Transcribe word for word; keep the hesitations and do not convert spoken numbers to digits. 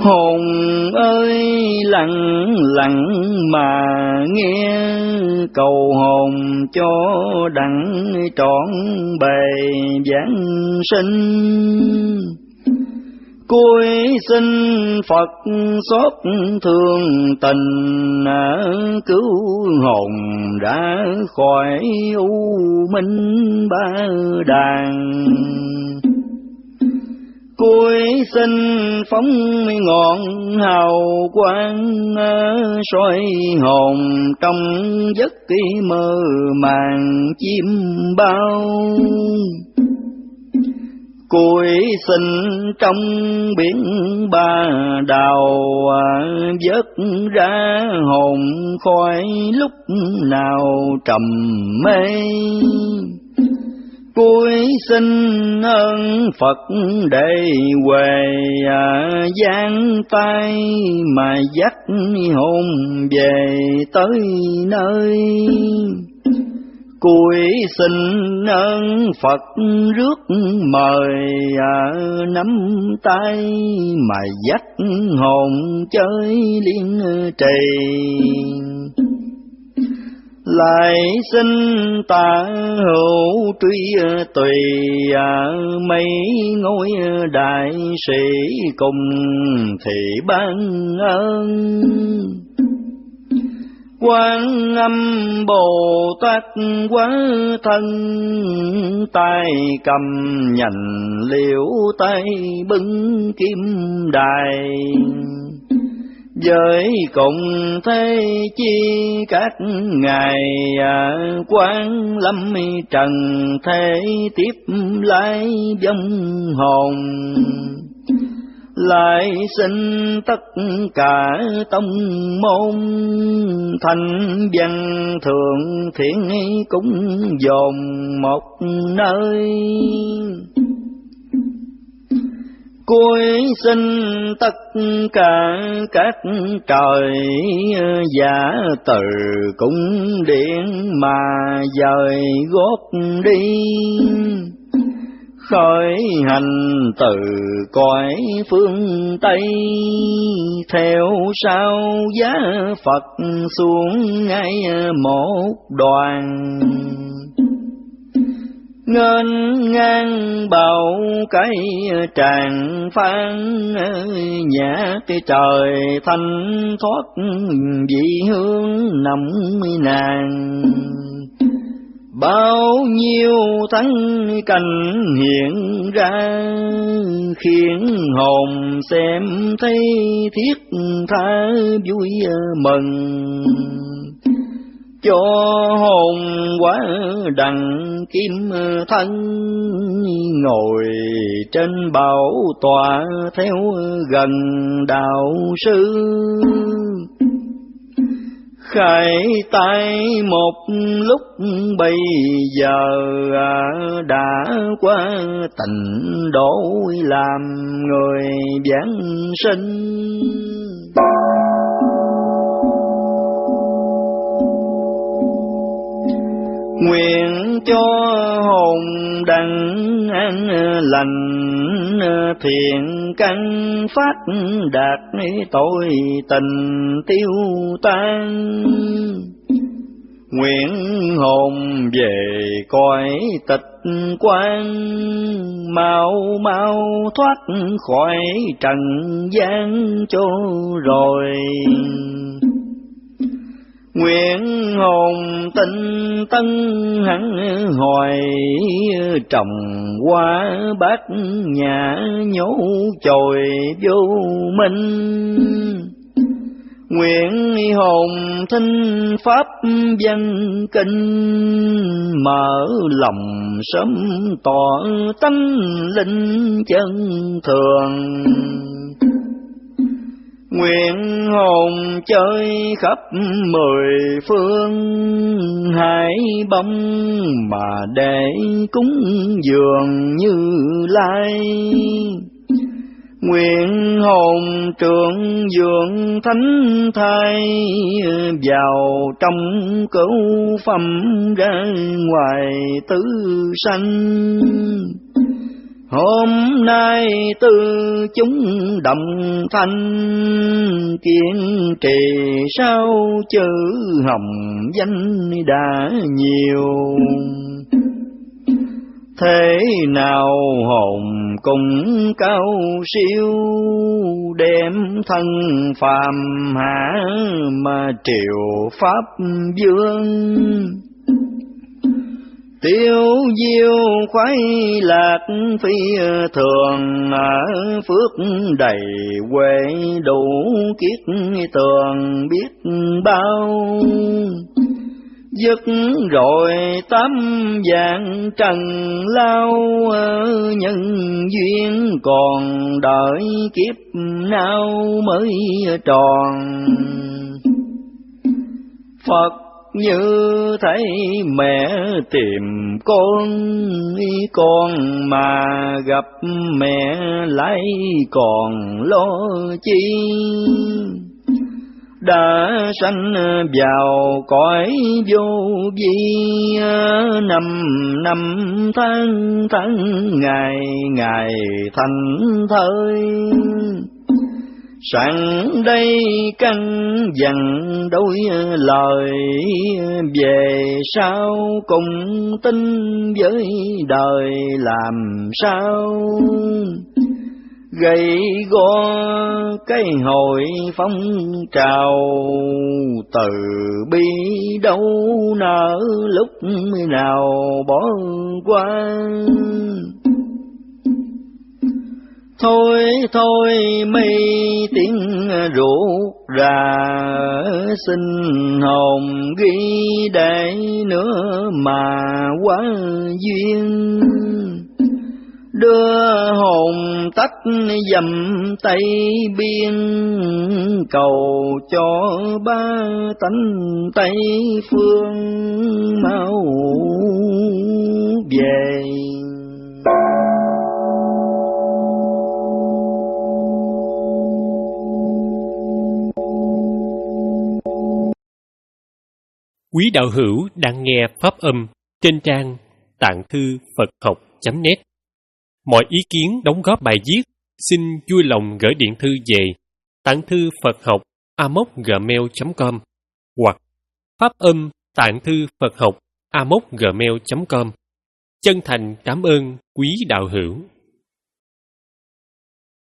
Hồn ơi lặng lặng mà nghe, cầu hồn cho đặng trọn bề giáng sinh. Cuối xin Phật xót thương tình, cứu hồn đã khỏi u minh ba đàn. Cuối xin phóng ngọn hào quang, soi hồn trong giấc mơ màng chim bao. Cuối xin trong biển ba đào, vớt ra hồn khỏi lúc nào trầm mê. Cuối xin ơn Phật để huề giang tay, mà dắt hồn về tới nơi. Cuối xin ơn Phật rước mời nắm tay, mà dắt hồn chơi liên trì. Lại xin tạ hữu truy tùy, mấy ngôi đại sĩ cùng thì ban ơn. Quan Âm Bồ Tát quá thân, tay cầm nhành liễu, tay bưng kim đài. Với cùng thế chi các ngài, Quan Lâm trần thế tiếp lại vong hồn. Lại xin tất cả tông môn, thành văn thượng thiện cũng dồn một nơi. Cuối xin tất cả các trời giả từ cung điện, mà dời gót đi. Khởi hành từ cõi phương Tây, theo sau giá Phật xuống ngay một đoàn. Nghênh ngang bào cái tràng phan, nhã cái trời thanh thoát vị hương nồng nàng. Bao nhiêu thắng cảnh hiện ra, khiến hồn xem thấy thiết tha vui mừng. Cho hồn quá đặng kim thân, ngồi trên bảo tọa theo gần đạo sư. Khải tay một lúc bây giờ, đã qua tịnh độ làm người vãng sinh. Nguyện cho hồn đặng an lành, thiện căn phát đạt tội tình tiêu tan. Nguyện hồn về cõi tịch quan, mau mau thoát khỏi trần gian cho rồi. Nguyện hồn tinh tân hẳn hoài, trồng hoa bát nhã nhổ chồi vô minh. Nguyện hồn thinh pháp văn kinh, mở lòng sớm tỏ tánh linh chân thường. Nguyện hồn chơi khắp mười phương, hải bông mà để cúng dường Như Lai. Nguyện hồn trưởng dưỡng thánh thai, vào trong cửu phẩm ra ngoài tứ sanh. Hôm nay tư chúng đồng thanh, kiên trì sao chữ hồng danh đã nhiều. Thế nào hồn cùng cao siêu, đem thân phàm hạ mà triệu pháp vương. Tiêu diêu khoái lạc phi thường, phước đầy huệ đủ kiết tường biết bao. Dứt rồi tám dạng trần lao, nhân duyên còn đợi kiếp nào mới tròn. Phật như thấy mẹ tìm con, con mà gặp mẹ lại còn lo chi. Đã sanh vào cõi vô vi, năm năm tháng tháng ngày ngày thành thơi. Sẵn đây căn dặn đôi lời, về sau cùng tin với đời làm sao. Gây go cái hồi phong trào, từ bi đâu nỡ lúc nào bỏ qua. Thôi thôi mây tiếng rủ ra, xin hồn ghi để nữa mà quá duyên. Đưa hồn tách dầm Tây Biên, cầu cho ba tánh Tây Phương mau về. Quý đạo hữu đang nghe pháp âm trên trang tạng thư Phật học chấm net. Mọi ý kiến đóng góp bài viết xin vui lòng gửi điện thư về tạng thư Phật học a m o c gmail chấm com hoặc pháp âm tạng thư Phật học a m o c gmail chấm com. Chân thành cảm ơn quý đạo hữu.